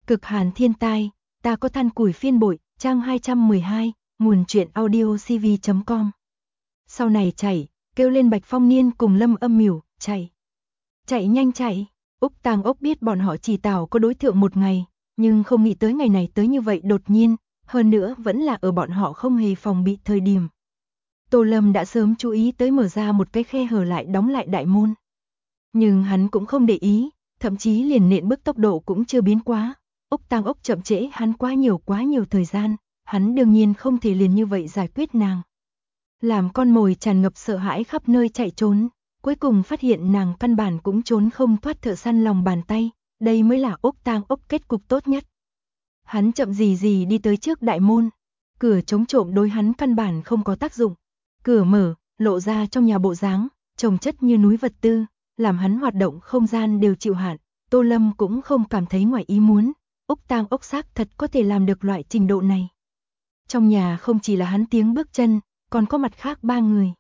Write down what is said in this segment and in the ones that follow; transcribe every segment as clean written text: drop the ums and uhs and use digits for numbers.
Cực hàn thiên tai, ta có than củi phiên bội, trang 212, nguồn truyện audiocv.com. Sau này chạy, kêu lên Bạch Phong Niên cùng Lâm Âm Mỉu, chạy. Chạy nhanh chạy, Úc Tang Ốc biết bọn họ chỉ tảo có đối tượng một ngày, nhưng không nghĩ tới ngày này tới như vậy đột nhiên, hơn nữa vẫn là ở bọn họ không hề phòng bị thời điểm. Tô Lâm đã sớm chú ý tới mở ra một cái khe hở lại đóng lại đại môn. Nhưng hắn cũng không để ý, thậm chí liền nện bước tốc độ cũng chưa biến quá. Úc Tang Ốc chậm trễ hắn quá nhiều thời gian, hắn đương nhiên không thể liền như vậy giải quyết nàng. Làm con mồi tràn ngập sợ hãi khắp nơi chạy trốn, cuối cùng phát hiện nàng căn bản cũng trốn không thoát thợ săn lòng bàn tay, đây mới là Úc Tang Ốc kết cục tốt nhất. Hắn chậm gì đi tới trước đại môn, cửa chống trộm đối hắn căn bản không có tác dụng. Cửa mở, lộ ra trong nhà bộ dáng, chồng chất như núi vật tư, làm hắn hoạt động không gian đều chịu hạn. Tô Lâm cũng không cảm thấy ngoài ý muốn, Úc Tang Ốc xác thật có thể làm được loại trình độ này. Trong nhà không chỉ là hắn tiếng bước chân, còn có mặt khác 3 người.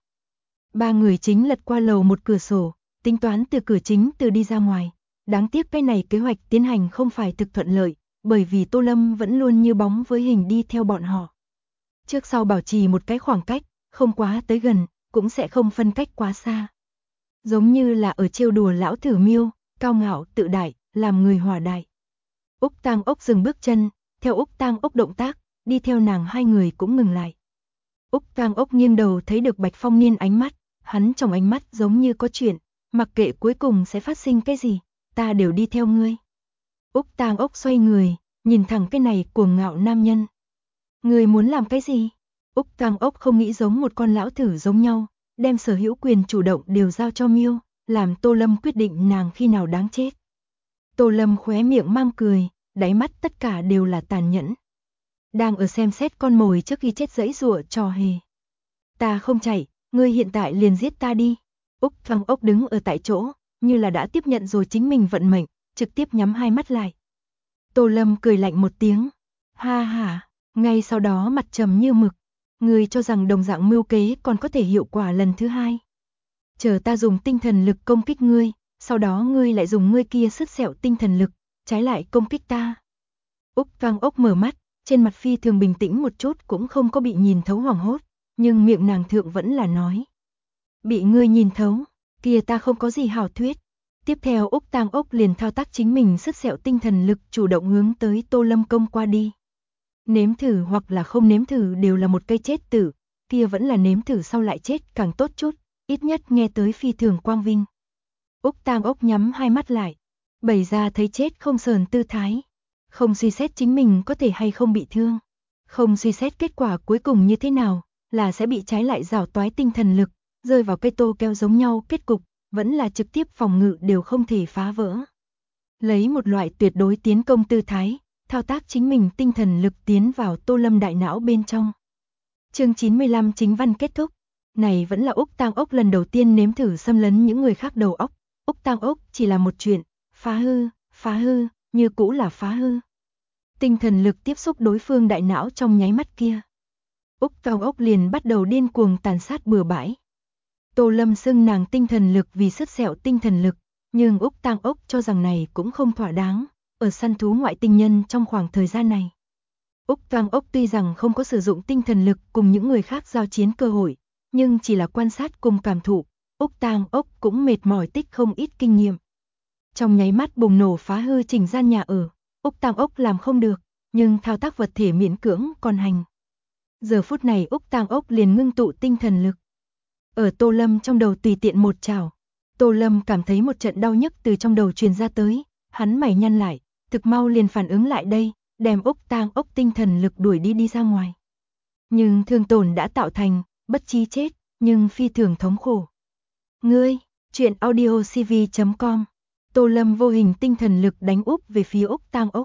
3 người chính lật qua lầu một cửa sổ, tính toán từ cửa chính từ đi ra ngoài. Đáng tiếc cái này kế hoạch tiến hành không phải thực thuận lợi, bởi vì Tô Lâm vẫn luôn như bóng với hình đi theo bọn họ. Trước sau bảo trì một cái khoảng cách, không quá tới gần, cũng sẽ không phân cách quá xa. Giống như là ở trêu đùa lão thử miêu, cao ngạo tự đại, làm người hòa đại. Úc Tang Ốc dừng bước chân, theo Úc Tang Ốc động tác, đi theo nàng 2 người cũng ngừng lại. Úc Tang Ốc nghiêng đầu thấy được Bạch Phong Niên ánh mắt, hắn trong ánh mắt giống như có chuyện, mặc kệ cuối cùng sẽ phát sinh cái gì, ta đều đi theo ngươi. Úc Tang Ốc xoay người, nhìn thẳng cái này cuồng ngạo nam nhân. Ngươi muốn làm cái gì? Úc Tang Ốc không nghĩ giống một con lão thử giống nhau, đem sở hữu quyền chủ động đều giao cho Miêu, làm Tô Lâm quyết định nàng khi nào đáng chết. Tô Lâm khóe miệng mang cười, đáy mắt tất cả đều là tàn nhẫn. Đang ở xem xét con mồi trước khi chết giãy giụa trò hề. Ta không chạy, ngươi hiện tại liền giết ta đi. Úc Tang Ốc đứng ở tại chỗ, như là đã tiếp nhận rồi chính mình vận mệnh, trực tiếp nhắm 2 mắt lại. Tô Lâm cười lạnh một tiếng. Ha ha, ngay sau đó mặt trầm như mực. Ngươi cho rằng đồng dạng mưu kế còn có thể hiệu quả lần thứ 2. Chờ ta dùng tinh thần lực công kích ngươi, sau đó ngươi lại dùng ngươi kia sứt sẹo tinh thần lực, trái lại công kích ta. Úc Tang Ốc mở mắt, trên mặt phi thường bình tĩnh một chút cũng không có bị nhìn thấu hoảng hốt, nhưng miệng nàng thượng vẫn là nói. Bị ngươi nhìn thấu, kia ta không có gì hảo thuyết. Tiếp theo Úc Tang Ốc liền thao tác chính mình sứt sẹo tinh thần lực chủ động hướng tới Tô Lâm công qua đi. Nếm thử hoặc là không nếm thử đều là một cây chết tử, kia vẫn là nếm thử sau lại chết càng tốt chút, ít nhất nghe tới phi thường quang vinh. Úc Tang Ốc nhắm 2 mắt lại, bày ra thấy chết không sờn tư thái, không suy xét chính mình có thể hay không bị thương, không suy xét kết quả cuối cùng như thế nào, là sẽ bị trái lại giảo toái tinh thần lực, rơi vào cây tô keo giống nhau kết cục, vẫn là trực tiếp phòng ngự đều không thể phá vỡ. Lấy một loại tuyệt đối tiến công tư thái, thao tác chính mình tinh thần lực tiến vào Tô Lâm đại não bên trong. Chương 95 chính văn kết thúc. Này vẫn là Úc Tang Ốc lần đầu tiên nếm thử xâm lấn những người khác đầu óc. Úc Tang Ốc chỉ là một chuyện, phá hư, như cũ là phá hư. Tinh thần lực tiếp xúc đối phương đại não trong nháy mắt kia. Úc Tang Ốc liền bắt đầu điên cuồng tàn sát bừa bãi. Tô Lâm xưng nàng tinh thần lực vì sứt sẹo tinh thần lực, nhưng Úc Tang Ốc cho rằng này cũng không thỏa đáng. Ở săn thú ngoại tinh nhân trong khoảng thời gian này, Úc Tang Ốc tuy rằng không có sử dụng tinh thần lực cùng những người khác giao chiến cơ hội, nhưng chỉ là quan sát cùng cảm thụ, Úc Tang Ốc cũng mệt mỏi tích không ít kinh nghiệm. Trong nháy mắt bùng nổ phá hư chỉnh gian nhà ở, Úc Tang Ốc làm không được, nhưng thao tác vật thể miễn cưỡng còn hành. Giờ phút này Úc Tang Ốc liền ngưng tụ tinh thần lực. Ở Tô Lâm trong đầu tùy tiện một chảo, Tô Lâm cảm thấy một trận đau nhức từ trong đầu truyền ra tới, hắn mày nhăn lại, thực mau liền phản ứng lại đây, đem Úc Tang Ốc tinh thần lực đuổi đi ra ngoài. Nhưng thương tổn đã tạo thành, bất chí chết, nhưng phi thường thống khổ. Ngươi, truyện audiocv.com. Tô Lâm vô hình tinh thần lực đánh úp về phía Úc Tang Ốc.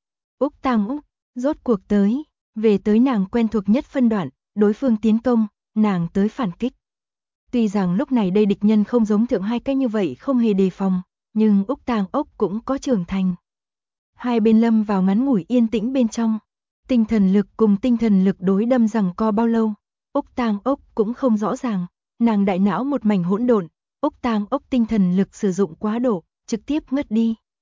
Úc Tang Ốc, rốt cuộc tới, về tới nàng quen thuộc nhất phân đoạn, đối phương tiến công, nàng tới phản kích. Tuy rằng lúc này đây địch nhân không giống thượng hai cái như vậy không hề đề phòng, nhưng Úc Tang Ốc cũng có trưởng thành. Hai bên lâm vào ngắn ngủi yên tĩnh bên trong. Tinh thần lực cùng tinh thần lực đối đâm rằng co bao lâu, Úc Tang Ốc cũng không rõ ràng, nàng đại não một mảnh hỗn độn, Úc Tang Ốc tinh thần lực sử dụng quá độ, trực tiếp ngất đi.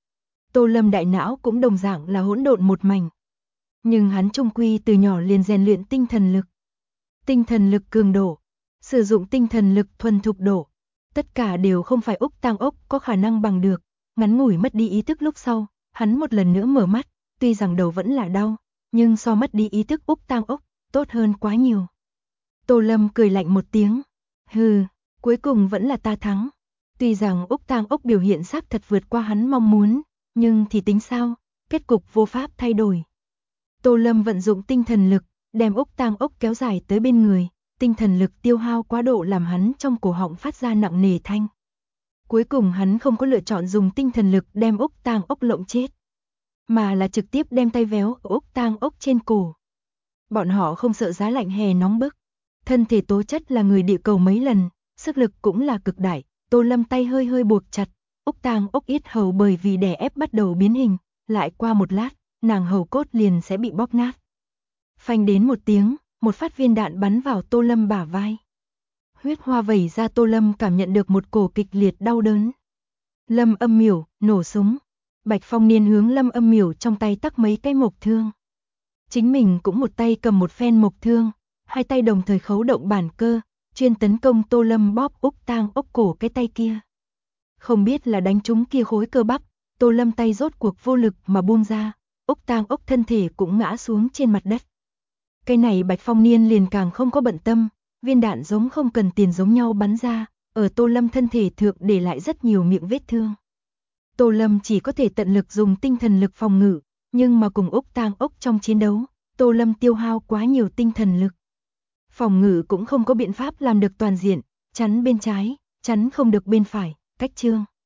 Tô Lâm đại não cũng đồng dạng là hỗn độn một mảnh. Nhưng hắn trung quy từ nhỏ liền rèn luyện tinh thần lực. Tinh thần lực cường độ, sử dụng tinh thần lực thuần thục độ, tất cả đều không phải Úc Tang Ốc có khả năng bằng được. Ngắn ngủi mất đi ý thức lúc sau, hắn một lần nữa mở mắt, tuy rằng đầu vẫn là đau, nhưng so mất đi ý thức Úc Tang Ốc, tốt hơn quá nhiều. Tô Lâm cười lạnh một tiếng, hừ, cuối cùng vẫn là ta thắng. Tuy rằng Úc Tang Ốc biểu hiện xác thật vượt qua hắn mong muốn, nhưng thì tính sao, kết cục vô pháp thay đổi. Tô Lâm vận dụng tinh thần lực, đem Úc Tang Ốc kéo dài tới bên người, tinh thần lực tiêu hao quá độ làm hắn trong cổ họng phát ra nặng nề thanh. Cuối cùng hắn không có lựa chọn dùng tinh thần lực đem Úc Tang Ốc lộng chết, mà là trực tiếp đem tay véo ở Úc Tang Ốc trên cổ. Bọn họ không sợ giá lạnh hè nóng bức, thân thể tố chất là người địa cầu mấy lần, sức lực cũng là cực đại. Tô Lâm tay hơi hơi buộc chặt, Úc Tang Ốc yết hầu bởi vì đè ép bắt đầu biến hình, lại qua một lát, nàng hầu cốt liền sẽ bị bóp nát. Phanh đến một tiếng, một phát viên đạn bắn vào Tô Lâm bả vai. Huyết hoa vẩy ra, Tô Lâm cảm nhận được một cổ kịch liệt đau đớn. Lâm Âm Miểu, nổ súng. Bạch Phong Niên hướng Lâm Âm Miểu trong tay tắc mấy cái mộc thương. Chính mình cũng một tay cầm một phen mộc thương, hai tay đồng thời khấu động bản cơ, chuyên tấn công Tô Lâm bóp Úc Tang Ốc cổ cái tay kia. Không biết là đánh trúng kia khối cơ bắp, Tô Lâm tay rốt cuộc vô lực mà buông ra, Úc Tang Ốc thân thể cũng ngã xuống trên mặt đất. Cái này Bạch Phong Niên liền càng không có bận tâm, viên đạn giống không cần tiền giống nhau bắn ra, ở Tô Lâm thân thể thượng để lại rất nhiều miệng vết thương. Tô Lâm chỉ có thể tận lực dùng tinh thần lực phòng ngự, nhưng mà cùng Úc Tang Ốc trong chiến đấu, Tô Lâm tiêu hao quá nhiều tinh thần lực. Phòng ngự cũng không có biện pháp làm được toàn diện, chắn bên trái, chắn không được bên phải, cách trương.